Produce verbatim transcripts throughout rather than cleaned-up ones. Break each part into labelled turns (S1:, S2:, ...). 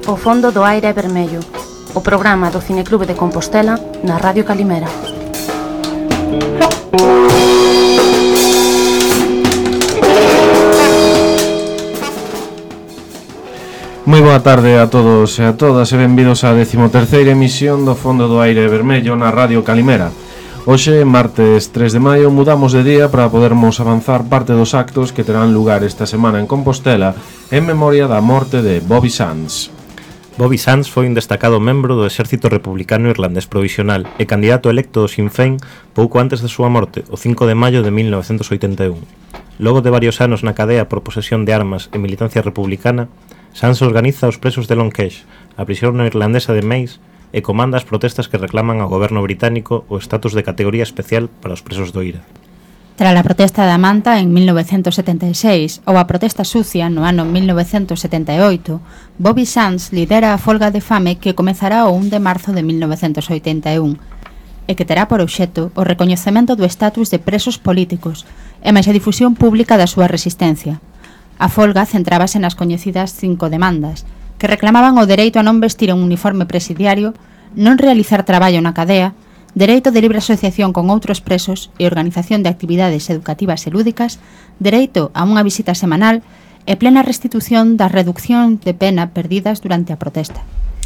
S1: O fondo do aire é vermello, o programa do Cineclube de Compostela na Radio Calimera.
S2: Moi boa tarde a todos e a todas e benvidos á decimoterceira emisión do Fondo do Aire Vermello na Radio Calimera. Hoxe, martes tres de maio, mudamos de día para podermos avanzar parte dos actos que terán lugar esta semana en Compostela en memoria da morte de Bobby Sands.
S3: Bobby Sands foi un destacado membro do Exército Republicano Irlandés Provisional e candidato electo do Sinn Féin pouco antes de súa morte, o cinco de maio de mil novecentos oitenta e un. Logo de varios anos na cadea por posesión de armas e militancia republicana, Sands organiza os presos de Lonquesh, a prisión irlandesa de Mace, e comanda as protestas que reclaman ao goberno británico o estatus de categoría especial para os presos do IRA.
S4: Tras a protesta da Manta en mil novecentos setenta e seis ou a protesta sucia no ano mil novecentos setenta e oito, Bobby Sands lidera a folga de fame que comezará o un de marzo de mil novecentos oitenta e un e que terá por obxecto o recoñecemento do estatus de presos políticos e máis a difusión pública da súa resistencia. A folga centrábase nas coñecidas cinco demandas, que reclamaban o dereito a non vestir un uniforme presidiario, non realizar traballo na cadea, dereito de libre asociación con outros presos e organización de actividades educativas e lúdicas, dereito a unha visita semanal e plena restitución das reduccións de pena perdidas durante a protesta.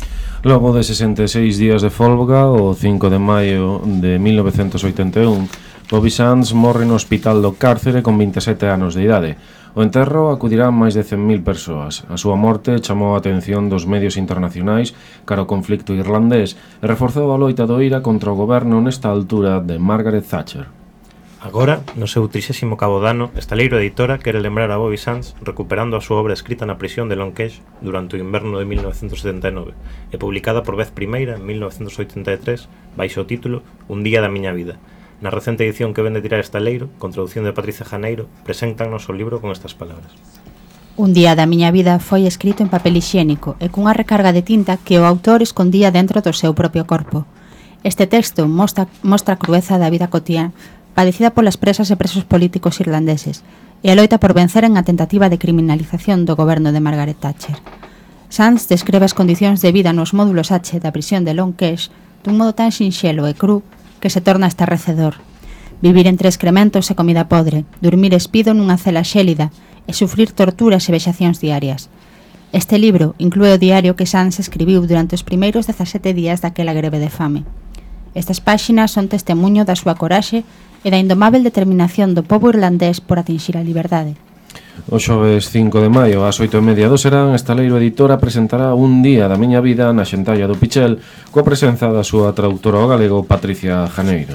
S2: Logo de sesenta e seis días de folga, o cinco de maio de mil novecentos oitenta e un, Bobby Sands morre no hospital do cárcere con vinte e sete anos de idade. O enterro acudirán máis de cen mil persoas. A súa morte chamou a atención dos medios internacionais cara ao conflicto irlandés e reforzou a loita do IRA contra o goberno nesta altura de Margaret Thatcher.
S3: Agora, no seu trixésimo cabo dano, Estaleiro Editora quere lembrar a Bobby Sands recuperando a súa obra escrita na prisión de Lonquesh durante o inverno de mil novecentos setenta e nove e publicada por vez primeira en mil novecentos oitenta e tres baixo o título Un día da miña vida. Na recente edición que vende tirar Estaleiro, con traducción de Patricia Janeiro, preséntanos o libro con estas palabras.
S4: Un día da miña vida foi escrito en papel hixiénico e cunha recarga de tinta que o autor escondía dentro do seu propio corpo. Este texto mostra, mostra a crueza da vida cotiá, padecida polas presas e presos políticos irlandeses, e a loita por vencer en a tentativa de criminalización do goberno de Margaret Thatcher. Sands describe as condicións de vida nos módulos H da prisión de Lonquesh dun modo tan sinxelo e cru que se torna estarrecedor. Vivir entre excrementos e comida podre, dormir espido nunha cela xélida e sufrir torturas e vexacións diarias. Este libro inclúe o diario que Sands escribiu durante os primeiros dezasete días daquela greve de fame. Estas páxinas son testemunho da súa coraxe e da indomável determinación do pobo irlandés por atinxir a liberdade.
S2: O xoves cinco de maio, ás oito e media do serán, Estaleiro Editora presentará Un día da miña vida na Xentalla do Pichel coa presenza da súa traductora ao galego Patricia Janeiro.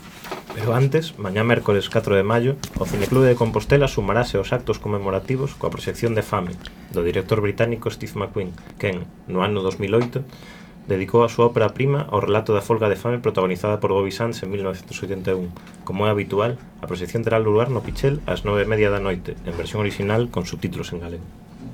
S3: Pero antes, mañá mércores catro de maio, o Cineclube de Compostela sumarase aos actos conmemorativos coa proxección de Fame do director británico Steve McQueen, quen, no ano dos mil oito, dedicou a súa ópera prima ao relato da folga de fame protagonizada por Bobby Sands en mil novecentos oitenta e un. Como é habitual, a proxección terá lugar no Pichel ás nove e media da noite, en versión original con subtítulos en galego.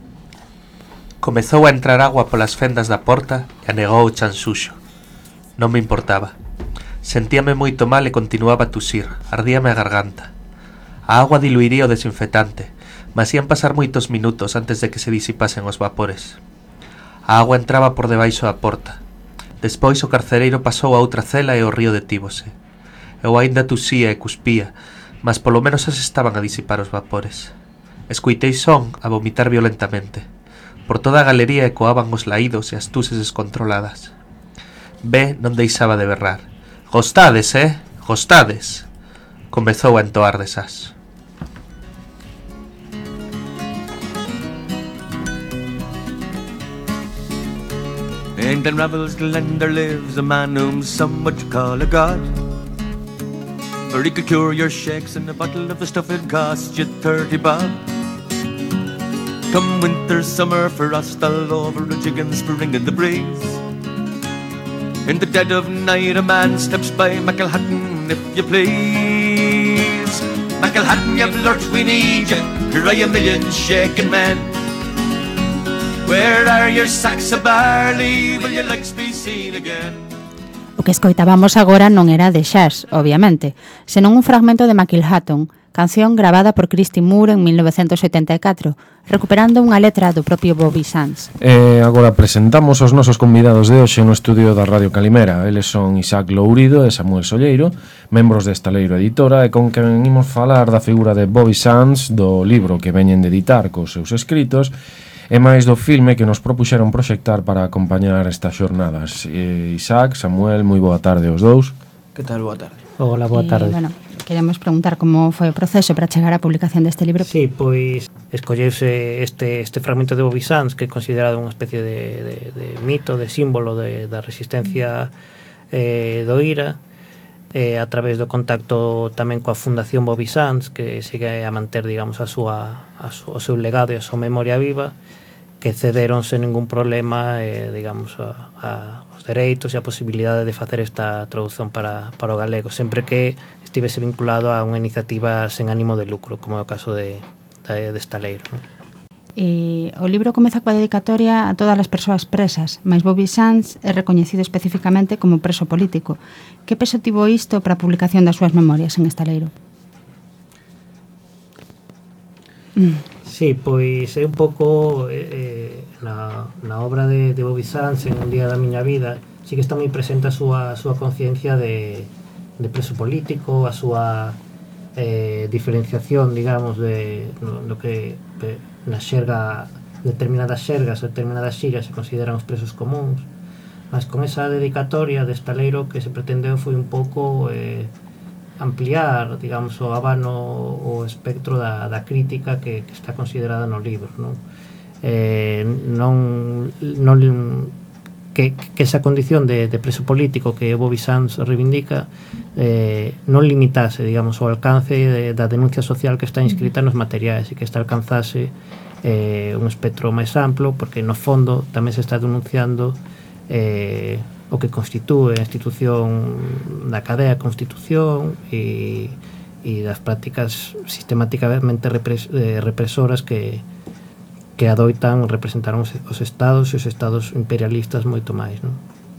S5: Comezou a entrar agua polas fendas da porta e anegou o chan suxo. Non me importaba. Sentíame moito mal e continuaba a tusir, ardíame a garganta. A agua diluiría o desinfetante, mas ían pasar moitos minutos antes de que se disipasen os vapores. A agua entraba por debaixo da porta. Despois o carcereiro pasou a outra cela e o río detívose. Eu aínda tusía e cuspía, mas polo menos as estaban a disipar os vapores. Escuitei son a vomitar violentamente. Por toda a galería ecoaban os laídos e as tuses descontroladas. B non deixaba de berrar. Gostades, eh? Gostades? Comezou a entoar desas.
S6: In Glenravel's Glen there lives a man whom some would call a god, for he could cure your shakes and a bottle of the stuff it cost you thirty bob. Come winter, summer, frost all over, a jigging spring in the breeze. In the dead of night a man steps by Macalhatton, if you please. Macalhatton, you've lurched, we need you, cry a million shaking men. Where are your sacks of barley? Will your legs be seen again?
S4: O que escoitábamos agora non era de Xas, obviamente, senón un fragmento de Macalhatton, canción gravada por Christy Moore en mil novecentos oitenta e catro, recuperando unha letra do propio Bobby Sands.
S2: E agora presentamos os nosos convidados de hoxe no estudio da Radio Calimera. Eles son Isaac Lourido e Samuel Solleiro, membros de Estaleiro Editora, e con quen imos falar da figura de Bobby Sands, do libro que veñen de editar cos seus escritos, e máis do filme que nos propuxeron proxectar para acompañar estas xornadas. E Isaac, Samuel, moi boa tarde aos dous.
S7: Que tal? Boa tarde.
S3: Hola, boa tarde.
S4: E, bueno, queremos preguntar como foi o proceso para chegar á publicación deste libro.
S8: Sí, pois escolleuse este, este fragmento de Bobby Sands, que é considerado unha especie de, de, de mito, de símbolo de, da resistencia eh, do IRA, eh, a través do contacto tamén coa Fundación Bobby Sands, que sigue a manter, digamos, a súa, a su, o seu legado e a súa memoria viva, que cederon sen ningún problema, eh, digamos, a, a os dereitos e a posibilidade de facer esta traducción para, para o galego, sempre que estivese vinculado a unha iniciativa sen ánimo de lucro, como é o caso de, de, de Estaleiro, non?
S4: E o libro comeza coa dedicatoria a todas as persoas presas, mas Bobby Sands é recoñecido especificamente como preso político. Que peso tivo isto para a publicación das súas memorias en Estaleiro?
S8: Mm. Sí, pois é un pouco eh, na, na obra de, de Bobby Sands, en Un día da miña vida, sí que está moi presente a súa, a súa conciencia de, de preso político, a súa eh, diferenciación, digamos, de no, no que de, na xerga, determinadas xergas, determinadas xillas se consideran os presos comuns, mas con esa dedicatoria de Estaleiro que se pretendeu foi un pouco eh, ampliar, digamos, o abano, o espectro da, da crítica que, que está considerada no libro, non? Eh, non, non que, que esa condición de, de preso político que Bobby Sands reivindica eh, non limitase, digamos, o alcance de, da denuncia social que está inscrita nos materiais, e que está alcanzase eh, un espectro máis amplo, porque no fondo tamén se está denunciando eh, o que constitúe a institución da cadea Constitución e, e das prácticas sistemáticamente repres, eh, represoras que, que adoitan representar os, os estados e os estados imperialistas moito máis, non?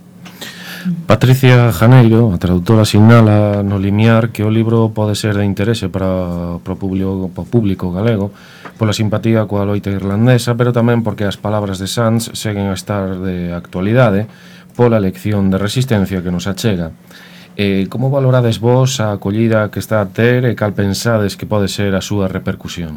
S2: Patricia Janeiro, a traductora, sinala no limiar que o libro pode ser de interese para, para o público, para o público galego pola simpatía coa loita irlandesa, pero tamén porque as palabras de Sands seguen a estar de actualidade pola lección de resistencia que nos achega. Eh, como valorades vos a acollida que está a ter e cal pensades que pode ser a súa repercusión?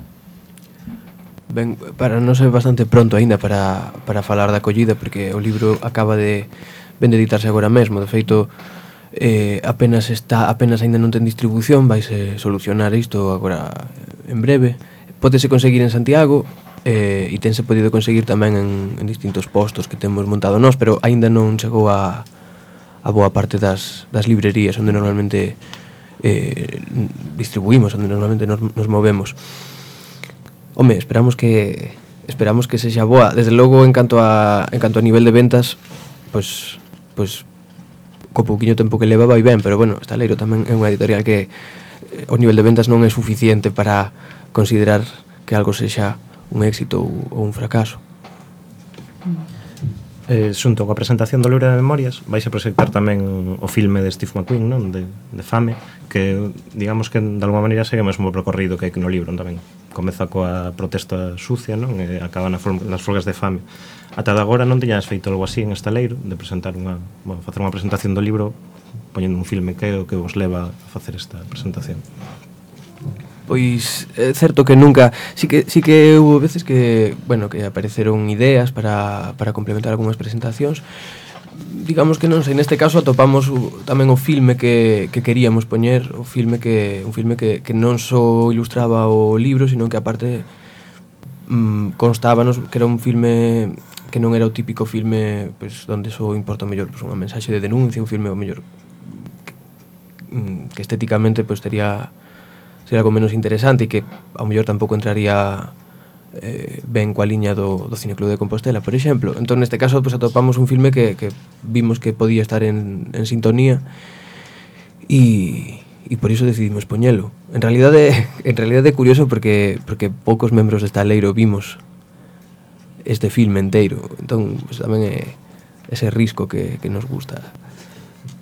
S7: Ben, para non ser bastante pronto aínda para, para falar da acollida, porque o libro acaba de ben de editarse agora mesmo. De feito, eh, apenas está apenas aínda non ten distribución, vaise solucionar isto agora en breve. Pódese conseguir en Santiago, Eh, e tense podido conseguir tamén en, en distintos postos que temos montado nós, pero aínda non chegou a, a boa parte das, das librerías onde normalmente eh, distribuímos, onde normalmente nos, nos movemos. Home, esperamos que esperamos que sexa boa. Desde logo, en canto a en canto a nivel de ventas, pois pois co pouquiño tempo que leva vai ben, pero bueno, Estaleiro tamén é unha editorial que eh, o nivel de ventas non é suficiente para considerar que algo sexa un éxito ou un fracaso.
S3: Eh, xunto coa presentación do libro de memorias vais a proxectar tamén o filme de Steve McQueen, non? De, de Fame, que digamos que de alguma maneira segue o mesmo percorrido que hai no libro tamén. Comeza coa protesta sucia, non? E acaba na form- nas folgas de fame. Ata de agora non teñas feito algo así en Estaleiro, de presentar unha, bueno, facer unha presentación do libro poñendo un filme. Que é o que vos leva a facer esta presentación?
S7: Pois é certo que nunca, sí que sí que hubo veces que, bueno, que apareceron ideas para para complementar algunhas presentacións. Digamos que non sei, neste caso atopamos o, tamén o filme que, que queríamos poñer, o filme que un filme que, que non só ilustraba o libro, sino que aparte mmm, constábanos que era un filme que non era o típico filme, pois, onde só importa o mellor pois, unha mensaxe de denuncia, un filme o mellor que, que estéticamente pois tería ser algo menos interesante e que ao mellor tampouco entraría eh, ben coa liña do, do Cineclub de Compostela, por exemplo. Entón, neste caso, pues, atopamos un filme que, que vimos que podía estar en, en sintonía e, e por iso decidimos poñelo. En realidade, en realidade é curioso porque, porque poucos membros de Estaleiro vimos este filme inteiro. Entón, pues, tamén é ese risco que, que nos gusta.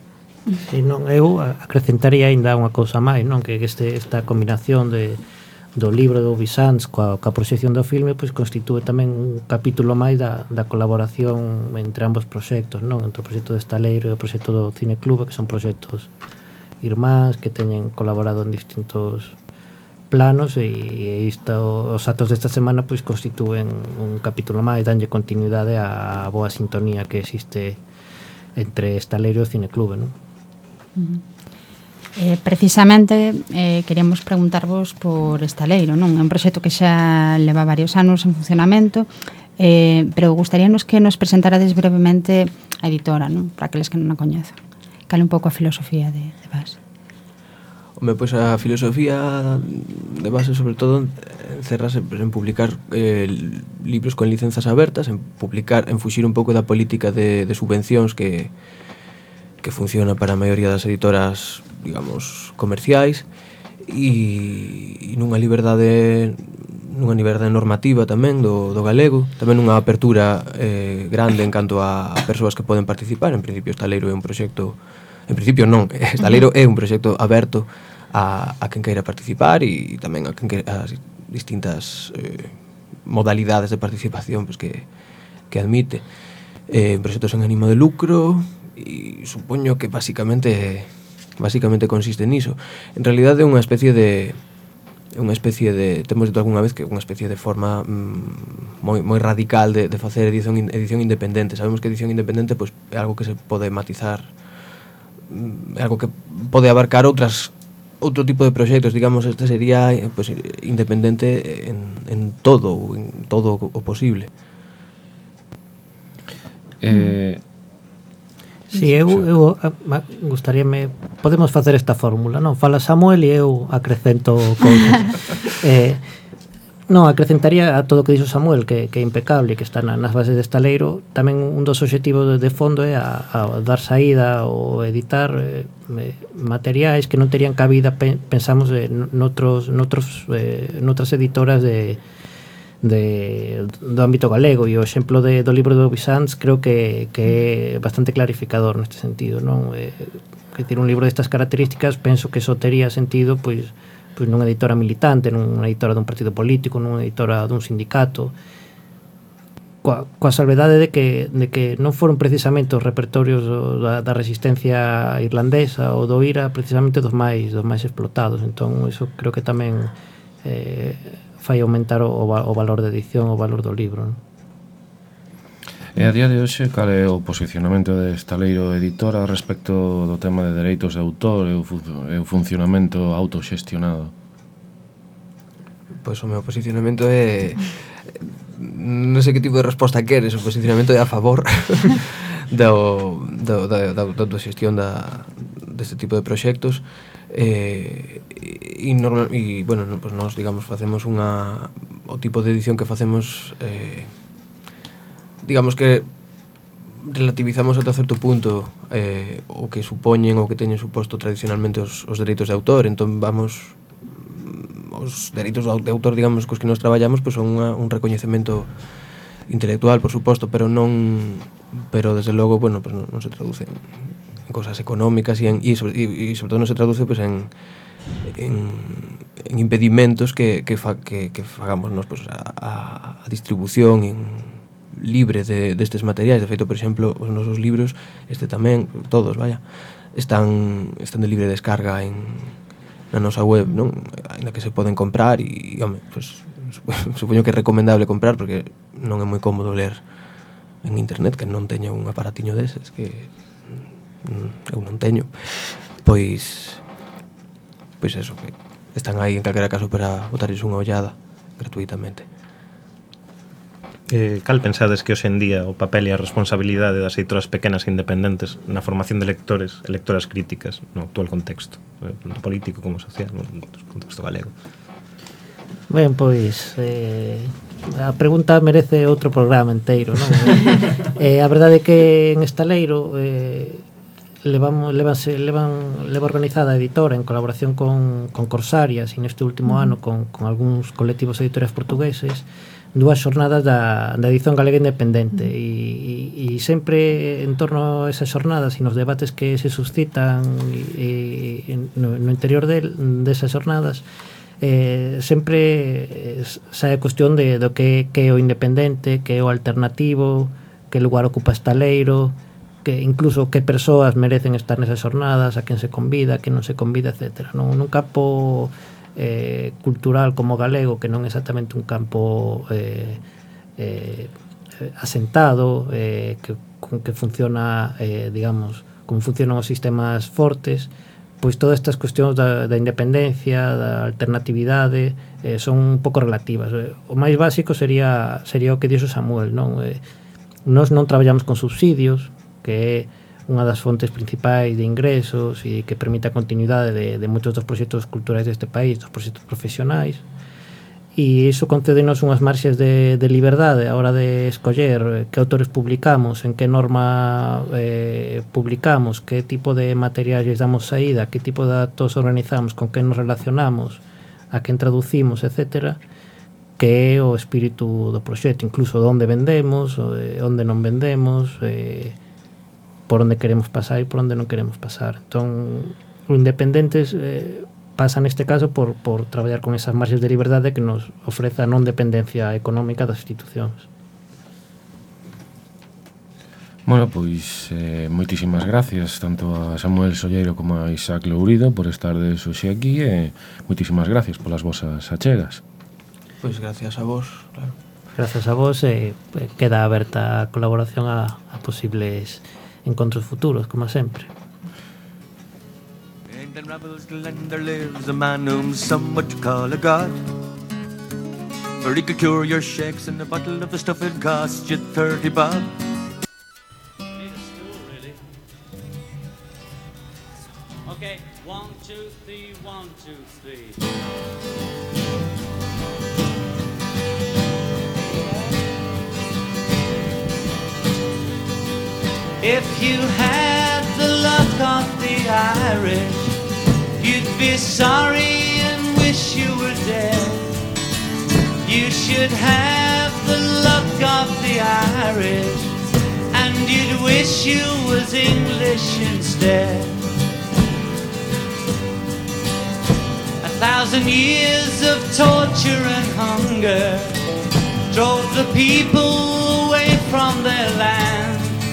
S8: Si non, eu acrescentaría aínda unha cousa máis, non, que este esta combinación de do libro do Bizanz coa, coa proxección do filme pois constitúe tamén un capítulo máis da, da colaboración entre ambos proxectos, non, entre o proxecto de Estaleiro e o proxecto do Cineclube, que son proxectos irmáns que teñen colaborado en distintos planos, e, e isto, os actos desta semana pois constitúen un capítulo máis, danlle continuidade á boa sintonía que existe entre Estaleiro e o Cineclube, non?
S4: Uh-huh. Eh, precisamente eh, queríamos preguntarvos por Estaleiro, non? É un proxecto que xa leva varios anos en funcionamento, eh, pero gustaríanos que nos presentárades brevemente a editora, non? Para aqueles que non a coñezan. Cal un pouco a filosofía de, de base?
S7: Home, pois a filosofía de base sobre todo encerrase en publicar eh, libros con licenzas abertas, en publicar, en fuxir un pouco da política de, de subvencións que que funciona para a maioría das editoras, digamos, comerciais, e, e nunha liberdade nunha liberdade normativa tamén do, do galego, tamén nunha apertura eh, grande en canto a persoas que poden participar. En principio Estaleiro é un proxecto, en principio non, Estaleiro é un proxecto aberto a, a quen queira participar, e, e tamén a quen queira, as distintas eh, modalidades de participación pues, que, que admite. Eh, proxectos en ánimo de lucro, e supoño que basicamente basicamente consiste niso. En realidade é unha especie de unha especie de, temos dito algunha vez que é unha especie de forma mm, moi, moi radical de, de facer edición, edición independente. Sabemos que edición independente pues, é algo que se pode matizar, é algo que pode abarcar outras outro tipo de proxectos, digamos. Este sería pues, independente en, en todo en todo o posible.
S2: Eh...
S8: Si, eu, eu gustaríame, podemos facer esta fórmula, non? Fala Samuel e eu acrecento cousas. eh, non, acrecentaría a todo o que dixo Samuel, que, que é impecable, que está na, nas bases de Estaleiro. Tamén un dos obxectivos de, de fondo é a, a dar saída ou editar eh, materiais que non terían cabida, pe, pensamos, eh, noutros, noutros, eh, noutras editoras de de, do ámbito galego, e o exemplo de, do libro do Bizanz creo que, que é bastante clarificador neste sentido, non? Eh, que ter un libro destas características penso que só tería sentido pois, pois nunha editora militante, nunha editora dun partido político, nunha editora dun sindicato, coa, coa salvedade de que, de que non foron precisamente os repertorios da, da resistencia irlandesa ou do IRA precisamente dos máis, dos máis explotados. Entón, iso creo que tamén eh, fai aumentar o, o valor de edición, o valor do libro, non?
S2: E a día de hoxe, cal é o posicionamento de Estaleiro Editora respecto do tema de dereitos de autor e o, e o funcionamento autoxestionado?
S7: Pois o meu posicionamento é... non sei que tipo de resposta queres. O posicionamento é a favor do, do, da, da, da autoxestión da, deste tipo de proxectos. Eh, e, normal, e bueno, pues nós digamos facemos unha o tipo de edición que facemos eh, digamos que relativizamos ata certo punto eh, o que supoñen ou que teñen suposto tradicionalmente os, os dereitos de autor. Entón vamos, os dereitos de autor, digamos, cos que nos traballamos pues son unha, un recoñecemento intelectual, por suposto, pero non, pero desde logo, bueno, pues non, non se traduce en cosas económicas e, en, e, sobre, e, e sobre todo non se traduce pues, en, en, en impedimentos que, que, fa, que, que fagamos nos, pues, a, a distribución en, libre de, destes materiais. De feito, por exemplo, os nosos libros, este tamén, todos, vaya, están, están de libre descarga en, na nosa web, non? Ainda que se poden comprar e, home, pues, supoño que é recomendable comprar porque non é moi cómodo ler en internet, que non teña un aparatiño deses que eu non teño, pois pois eso, que están aí en calquera caso para botarles unha ollada gratuitamente.
S3: Eh, cal pensades que hoxe en día o papel e a responsabilidade das editoras pequenas e independentes na formación de lectores e lectoras críticas no actual contexto, tanto político como social, no contexto galego?
S8: Ben, pois eh, a pregunta merece outro programa inteiro, non? eh, a verdade é que en Estaleiro eh, levamos, levanse, levan, leva organizada a editora en colaboración con, con Corsarias e neste último ano con, con algúns colectivos editoriais portugueses dúas xornadas da, da edición galega independente e, e, e sempre en torno a esas xornadas e nos debates que se suscitan e, e, no, no interior de, desas xornadas eh, sempre sae a cuestión de do que, que é o independente, que é o alternativo, que lugar ocupa estaleiro, que incluso que persoas merecen estar nesas xornadas, a quen se convida, a quen non se convida, etcétera. Non, nun campo eh, cultural como galego, que non é exactamente un campo eh, eh, asentado, eh, que, que funciona, eh, digamos, como funcionan os sistemas fortes, pois todas estas cuestións da, da independencia, da alternatividade, eh, son un pouco relativas. O máis básico sería sería o que dixo Samuel, non? Eh, nós non traballamos con subsidios, que é unha das fontes principais de ingresos e que permite a continuidade de, de moitos dos proxectos culturais deste país, dos proxectos profesionais, e iso concédenos unhas marxes de, de liberdade a hora de escoller que autores publicamos, en que norma eh, publicamos, que tipo de materiais damos saída, que tipo de datos organizamos, con que nos relacionamos, a quen traducimos, etcétera, que é o espírito do proxecto, incluso onde vendemos, onde non vendemos, eh, por onde queremos pasar e por onde non queremos pasar. Entón, o Independentes eh, pasa neste caso por, por traballar con esas marxes de liberdade que nos ofrece a non dependencia económica das institucións.
S2: Bueno, pois eh, moitísimas gracias tanto a Samuel Solleiro como a Isaac Lourido por estar de hoxe aquí e moitísimas gracias polas vosas achegas.
S7: Pois gracias a vos, claro.
S8: Gracias a vos, eh, queda aberta a colaboración a, a posibles encontros futuros, como sempre.
S6: In the Rebels Glen there lives a man whom some would call a god, for he could cure your shakes and a bottle of the stuff it cost you thirty bob.
S9: Okay, one, two, three, one, two, three.
S10: If you had the luck of the Irish, you'd be sorry and wish you were dead. You should have the luck of the Irish, and you'd wish you was English instead. A thousand years of torture and hunger drove the people away from their land.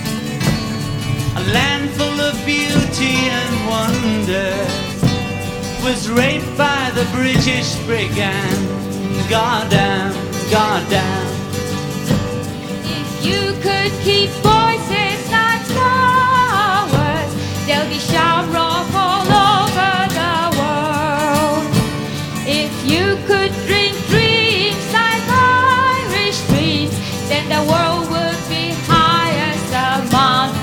S10: A land full of beauty and wonder was raped by the British brigand. Goddamn, goddamn.
S11: If you could keep voices like flowers, they'll be shamrock all over the world. If you could drink dreams like Irish dreams, then the world would be high as a mountain.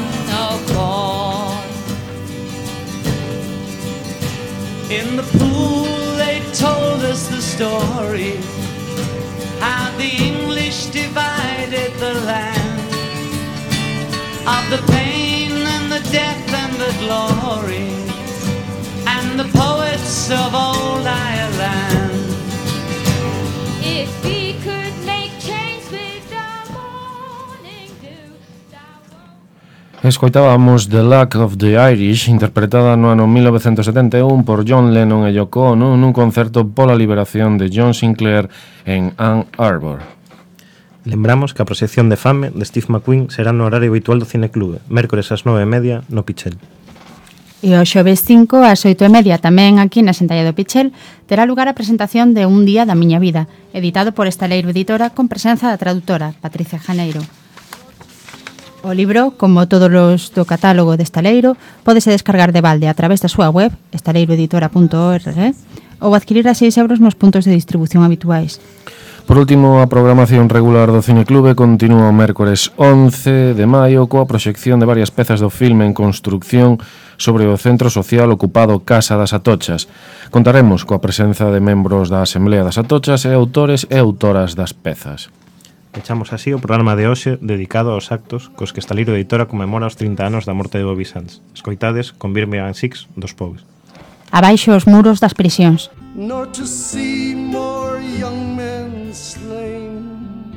S10: In the pool they told us the story, how the English divided the land, of the pain and the death and the glory, and the poets of old Ireland.
S11: If we could make change with the morning dew.
S2: Escoitábamos The Luck of the Irish, interpretada no ano mil novecentos setenta e un por John Lennon e Yoko Ono nun concerto pola liberación de John Sinclair en Ann Arbor.
S3: Lembramos que a proxección de Fame de Steve McQueen será no horario habitual do Cineclube, mércores ás nove e media no Pichel.
S4: E o xoves cinco ás oito e media tamén aquí na Xentalla do Pichel terá lugar a presentación de Un día da miña vida, editado por Estaleiro Editora con presenza da traductora Patricia Janeiro. O libro, como todos os do catálogo de Estaleiro, pódese descargar de balde a través da súa web, estaleiroeditora punto org, ou adquirir a seis euros nos puntos de distribución habituais.
S2: Por último, a programación regular do Cineclube continúa o mércores once de maio coa proxección de varias pezas do filme en construcción sobre o centro social ocupado Casa das Atochas. Contaremos coa presenza de membros da Asemblea das Atochas e autores e autoras das pezas.
S3: Echamos así o programa de hoxe dedicado aos actos cos que Estaleiro Editora conmemora os trinta anos da morte de Bobby Sands. Escoitades con Birmingham Six dos Pogues.
S4: Abaixo os muros das prisións.
S12: Nor to see more young men slain,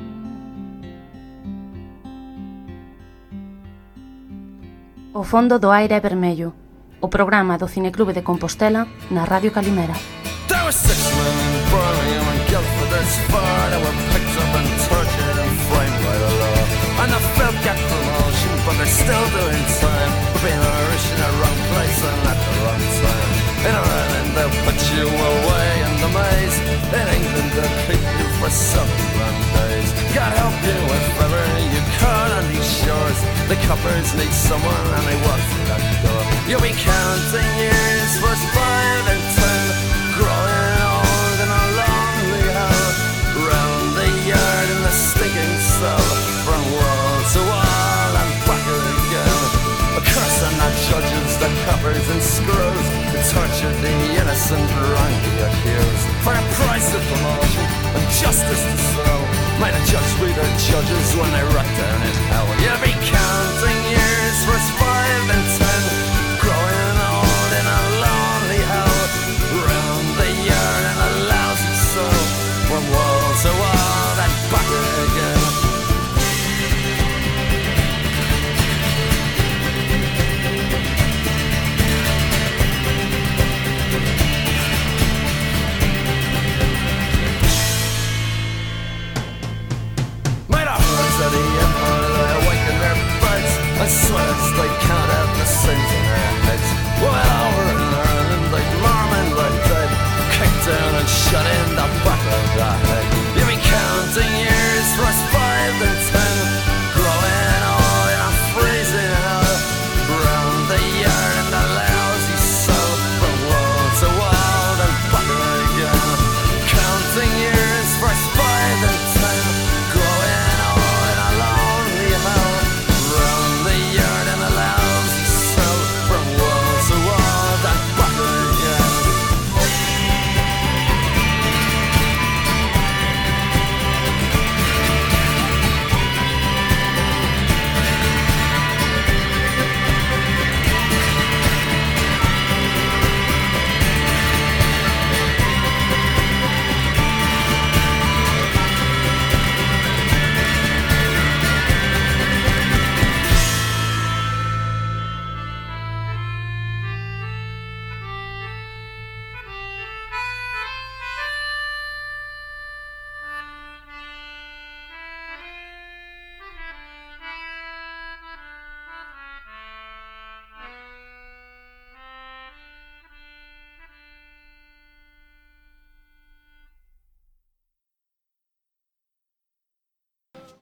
S1: O fondo do aire é vermello. O programa do Cineclube de Compostela na Radio Calimera.
S12: There were six men in Birmingham and Guildford this far. They were picked up and tortured and framed by the law. And the folk got promotion, but they're still doing time for being Irish in the wrong place and at the wrong time. In Ireland they'll put you away in the maze. In England they'll keep you for seven long days. God help you if ever you caught on these shores. The coppers need someone and they walk through that door. You'll be counting years, first five and ten, growing old in a lonely hell. Round the yard in the stinking cell, from wall to wall and back again. A curse on the judges, the coppers and screws, who tortured the innocent, wrongly accused. For a price of promotion and justice to sell, might a judge be their judges when they rot down in hell. You'll be counting years, first five and ten, growing old in a lonely hell. Round the yard in a lousy cell, from wall to wall and back again. I swear as they count out the sins in their heads. Well, over in Ireland, like Norman, like dead, kicked down and shut in the